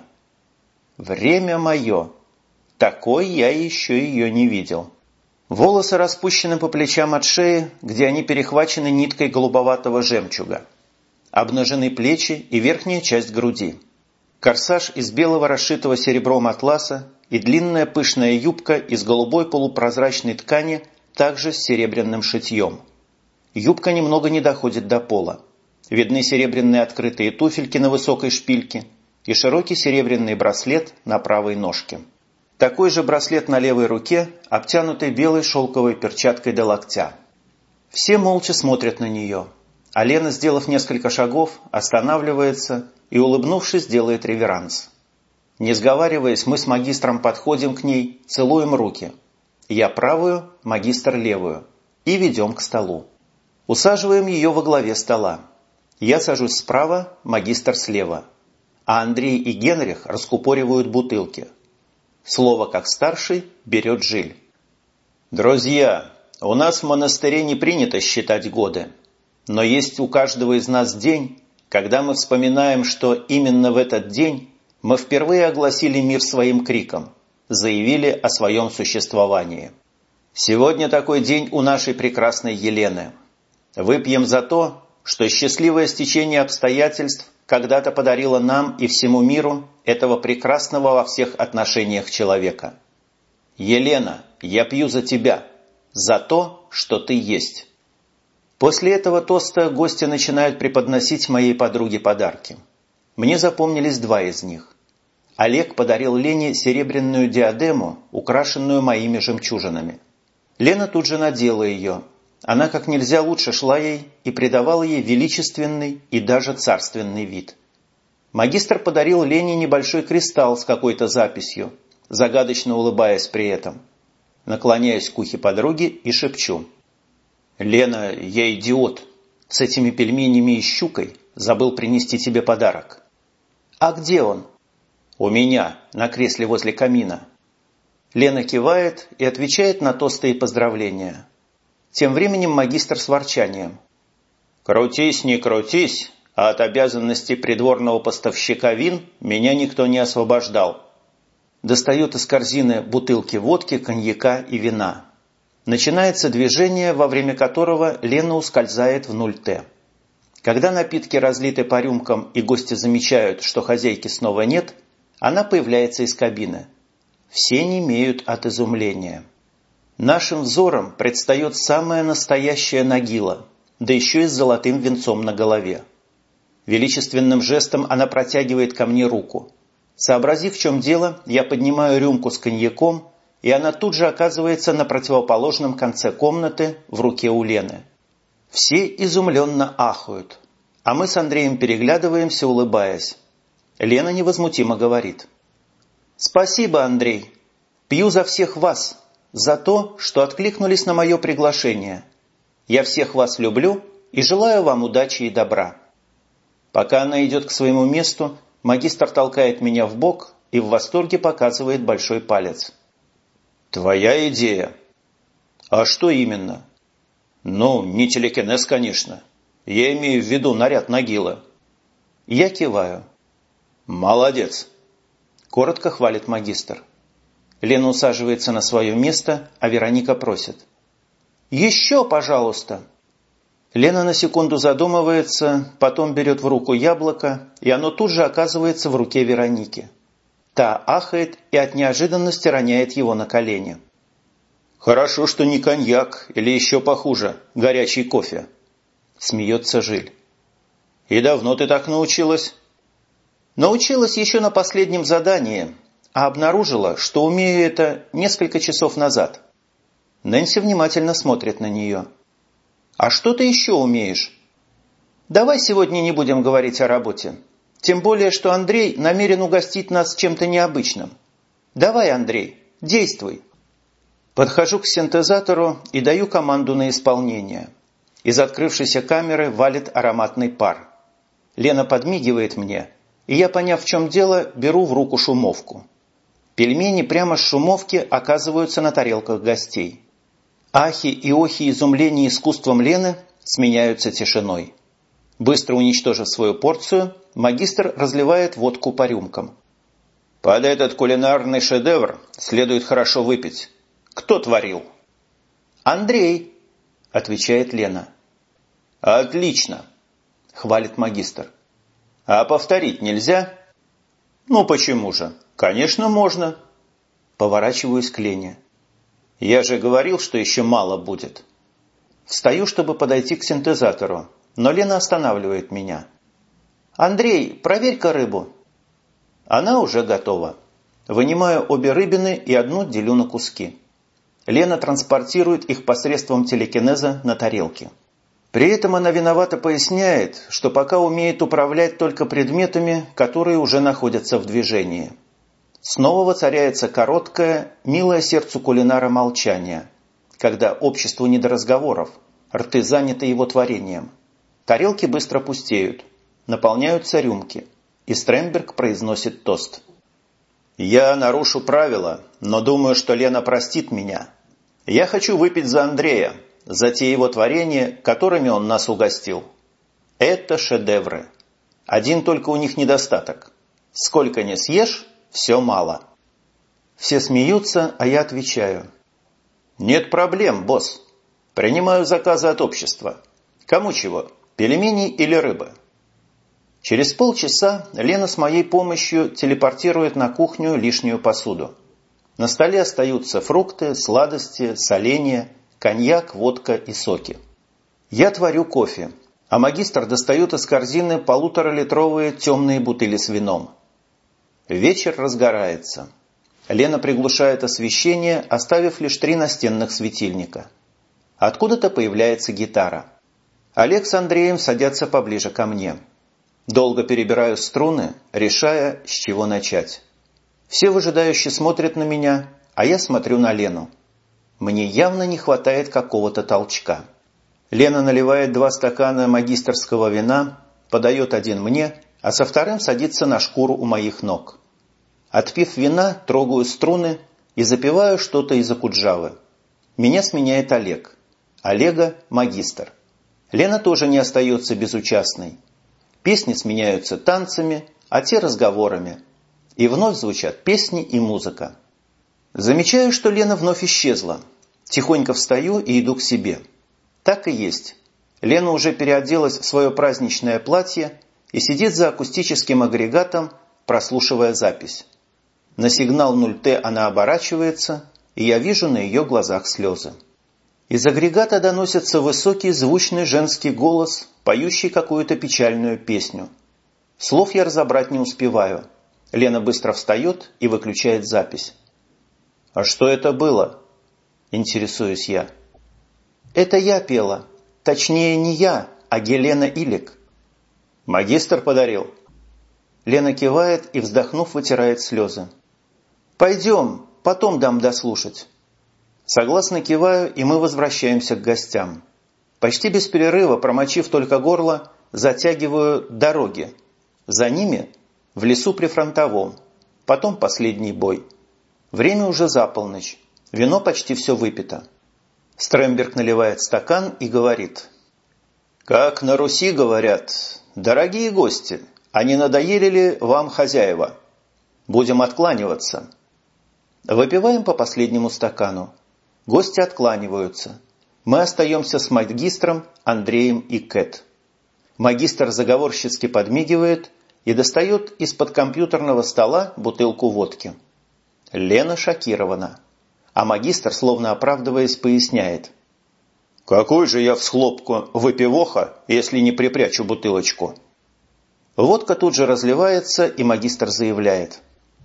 Время мое. Такой я еще ее не видел. Волосы распущены по плечам от шеи, где они перехвачены ниткой голубоватого жемчуга. Обнажены плечи и верхняя часть груди. Корсаж из белого расшитого серебром атласа и длинная пышная юбка из голубой полупрозрачной ткани, также с серебряным шитьем. Юбка немного не доходит до пола. Видны серебряные открытые туфельки на высокой шпильке и широкий серебряный браслет на правой ножке. Такой же браслет на левой руке, обтянутый белой шелковой перчаткой до локтя. Все молча смотрят на нее. А Лена, сделав несколько шагов, останавливается и, улыбнувшись, делает реверанс. Не сговариваясь, мы с магистром подходим к ней, целуем руки. Я правую, магистр левую. И ведем к столу. Усаживаем ее во главе стола. Я сажусь справа, магистр слева, а Андрей и Генрих раскупоривают бутылки. Слово как старший берет Жиль. «Друзья, у нас в монастыре не принято считать годы, но есть у каждого из нас день, когда мы вспоминаем, что именно в этот день мы впервые огласили мир своим криком, заявили о своем существовании. Сегодня такой день у нашей прекрасной Елены. Выпьем за то, что счастливое стечение обстоятельств когда-то подарило нам и всему миру этого прекрасного во всех отношениях человека. Елена, я пью за тебя, за то, что ты есть». После этого тоста гости начинают преподносить моей подруге подарки. Мне запомнились два из них. Олег подарил Лене серебряную диадему, украшенную моими жемчужинами. Лена тут же надела ее. Она как нельзя лучше шла ей и придавала ей величественный и даже царственный вид. Магистр подарил Лене небольшой кристалл с какой-то записью, загадочно улыбаясь при этом. Наклоняюсь к ухе подруги и шепчу: «Лена, я идиот. С этими пельменями и щукой забыл принести тебе подарок». «А где он?» «У меня, на кресле возле камина». Лена кивает и отвечает на тосты и поздравления. Тем временем магистр с ворчанием: «Крутись, не крутись, а от обязанностей придворного поставщика вин меня никто не освобождал». Достает из корзины бутылки водки, коньяка и вина. Начинается движение, во время которого Лена ускользает в нуль тэ. Когда напитки разлиты по рюмкам и гости замечают, что хозяйки снова нет, она появляется из кабины. Все немеют от изумления. Нашим взором предстает самая настоящая Нагила, да еще и с золотым венцом на голове. Величественным жестом она протягивает ко мне руку. Сообразив, в чем дело, я поднимаю рюмку с коньяком, и она тут же оказывается на противоположном конце комнаты в руке у Лены. Все изумленно ахают, а мы с Андреем переглядываемся, улыбаясь. Лена невозмутимо говорит: «Спасибо, Андрей. Пью за всех вас, за то, что откликнулись на мое приглашение. Я всех вас люблю и желаю вам удачи и добра». Пока она идет к своему месту, магистр толкает меня в бок и в восторге показывает большой палец. «Твоя идея». «А что именно?» «Ну, не телекинез, конечно. Я имею в виду наряд Нагилы». Я киваю. «Молодец», – коротко хвалит магистр. Лена усаживается на свое место, а Вероника просит: «Еще, пожалуйста». Лена на секунду задумывается, потом берет в руку яблоко, и оно тут же оказывается в руке Вероники. Та ахает и от неожиданности роняет его на колени. «Хорошо, что не коньяк, или еще похуже, горячий кофе», – смеется Жиль. «И давно ты так научилась?» «Научилась еще на последнем задании, а обнаружила, что умею это несколько часов назад». Нэнси внимательно смотрит на нее. «А что ты еще умеешь?» «Давай сегодня не будем говорить о работе. Тем более, что Андрей намерен угостить нас чем-то необычным. Давай, Андрей, действуй». Подхожу к синтезатору и даю команду на исполнение. Из открывшейся камеры валит ароматный пар. Лена подмигивает мне, и я, поняв, в чем дело, беру в руку шумовку. Пельмени прямо с шумовки оказываются на тарелках гостей. Ахи и охи изумления искусством Лены сменяются тишиной. Быстро уничтожив свою порцию, магистр разливает водку по рюмкам. «Под этот кулинарный шедевр следует хорошо выпить. Кто творил?» «Андрей», – отвечает Лена. «Отлично», – хвалит магистр. «А повторить нельзя?» «Ну почему же? Конечно, можно». Поворачиваюсь к Лене. «Я же говорил, что еще мало будет». Встаю, чтобы подойти к синтезатору, но Лена останавливает меня. «Андрей, проверь-ка рыбу». Она уже готова. Вынимаю обе рыбины и одну делю на куски. Лена транспортирует их посредством телекинеза на тарелке. При этом она виновато поясняет, что пока умеет управлять только предметами, которые уже находятся в движении. Снова воцаряется короткое, милое сердцу кулинара молчание, когда обществу не до разговоров, рты заняты его творением. Тарелки быстро пустеют, наполняются рюмки, и Стремберг произносит тост. «Я нарушу правила, но думаю, что Лена простит меня. Я хочу выпить за Андрея, за те его творения, которыми он нас угостил. Это шедевры. Один только у них недостаток. Сколько не съешь, все мало». Все смеются, а я отвечаю. «Нет проблем, босс. Принимаю заказы от общества. Кому чего, пельмени или рыбы?» Через полчаса Лена с моей помощью телепортирует на кухню лишнюю посуду. На столе остаются фрукты, сладости, соленья, коньяк, водка и соки. Я творю кофе, а магистр достает из корзины полуторалитровые темные бутыли с вином. Вечер разгорается. Лена приглушает освещение, оставив лишь три настенных светильника. Откуда-то появляется гитара. Олег с Андреем садятся поближе ко мне. Долго перебираю струны, решая, с чего начать. Все выжидающе смотрят на меня, а я смотрю на Лену. Мне явно не хватает какого-то толчка. Лена наливает два стакана магистерского вина, подает один мне, а со вторым садится на шкуру у моих ног. Отпив вина, трогаю струны и запеваю что-то из Окуджавы. Меня сменяет Олег. Олега – магистр. Лена тоже не остается безучастной. Песни сменяются танцами, а те разговорами. И вновь звучат песни и музыка. Замечаю, что Лена вновь исчезла. Тихонько встаю и иду к себе. Так и есть. Лена уже переоделась в свое праздничное платье и сидит за акустическим агрегатом, прослушивая запись. На сигнал ноль тэ она оборачивается, и я вижу на ее глазах слезы. Из агрегата доносится высокий звучный женский голос, поющий какую-то печальную песню. Слов я разобрать не успеваю. Лена быстро встает и выключает запись. «А что это было?» – интересуюсь я. «Это я пела. Точнее, не я, а Гелена Илик». «Магистр подарил?» Лена кивает и, вздохнув, вытирает слезы. «Пойдем, потом дам дослушать». Согласно киваю, и мы возвращаемся к гостям. Почти без перерыва, промочив только горло, затягиваю дороги. За ними в лесу прифронтовом. Потом последний бой. Время уже за полночь. Вино почти все выпито. Стремберг наливает стакан и говорит. «Как на Руси говорят, дорогие гости, а не надоели ли вам хозяева? Будем откланиваться». Выпиваем по последнему стакану. Гости откланиваются. Мы остаемся с магистром, Андреем и Кэт. Магистр заговорщицки подмигивает и достает из-под компьютерного стола бутылку водки. Лена шокирована. А магистр, словно оправдываясь, поясняет. «Какой же я всхлопку выпивоха, если не припрячу бутылочку?» Водка тут же разливается, и магистр заявляет.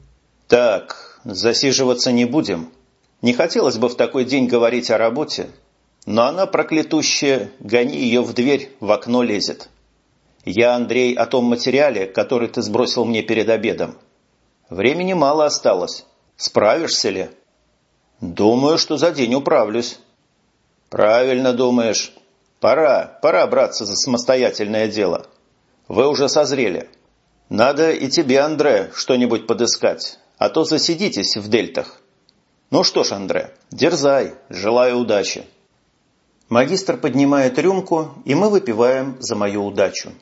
«Так, засиживаться не будем. Не хотелось бы в такой день говорить о работе, но она, проклятущая, гони ее в дверь, в окно лезет. Я, Андрей, о том материале, который ты сбросил мне перед обедом. Времени мало осталось. Справишься ли?» «Думаю, что за день управлюсь». «Правильно думаешь. Пора, пора браться за самостоятельное дело. Вы уже созрели. Надо и тебе, Андре, что-нибудь подыскать, а то засидитесь в дельтах. Ну что ж, Андре, дерзай, желаю удачи». Магистр поднимает рюмку, и мы выпиваем за мою удачу.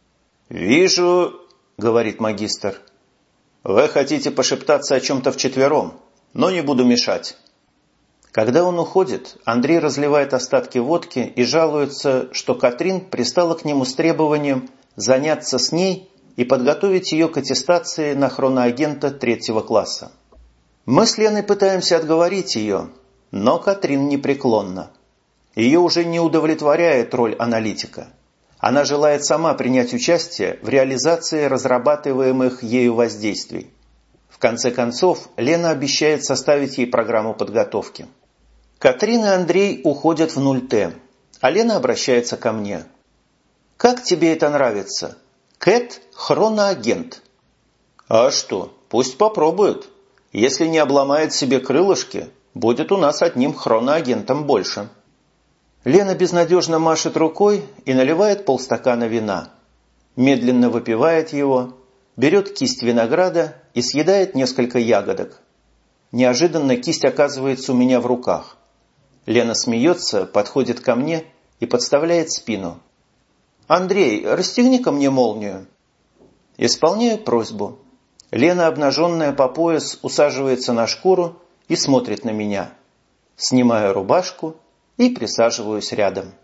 «Вижу, — говорит магистр, — вы хотите пошептаться о чем-то вчетвером, но не буду мешать». Когда он уходит, Андрей разливает остатки водки и жалуется, что Катрин пристала к нему с требованием заняться с ней и подготовить ее к аттестации на хроноагента третьего класса. Мы с Леной пытаемся отговорить ее, но Катрин непреклонна. Ее уже не удовлетворяет роль аналитика. Она желает сама принять участие в реализации разрабатываемых ею воздействий. В конце концов, Лена обещает составить ей программу подготовки. Катрин и Андрей уходят в ноль тэ, а Лена обращается ко мне. «Как тебе это нравится? Кэт – хроноагент». «А что, пусть попробует. Если не обломает себе крылышки, будет у нас одним хроноагентом больше». Лена безнадежно машет рукой и наливает полстакана вина. Медленно выпивает его, берет кисть винограда и съедает несколько ягодок. Неожиданно кисть оказывается у меня в руках. Лена смеется, подходит ко мне и подставляет спину. «Андрей, расстегни-ка мне молнию». Исполняю просьбу. Лена, обнаженная по пояс, усаживается на шкуру и смотрит на меня. Снимаю рубашку и присаживаюсь рядом.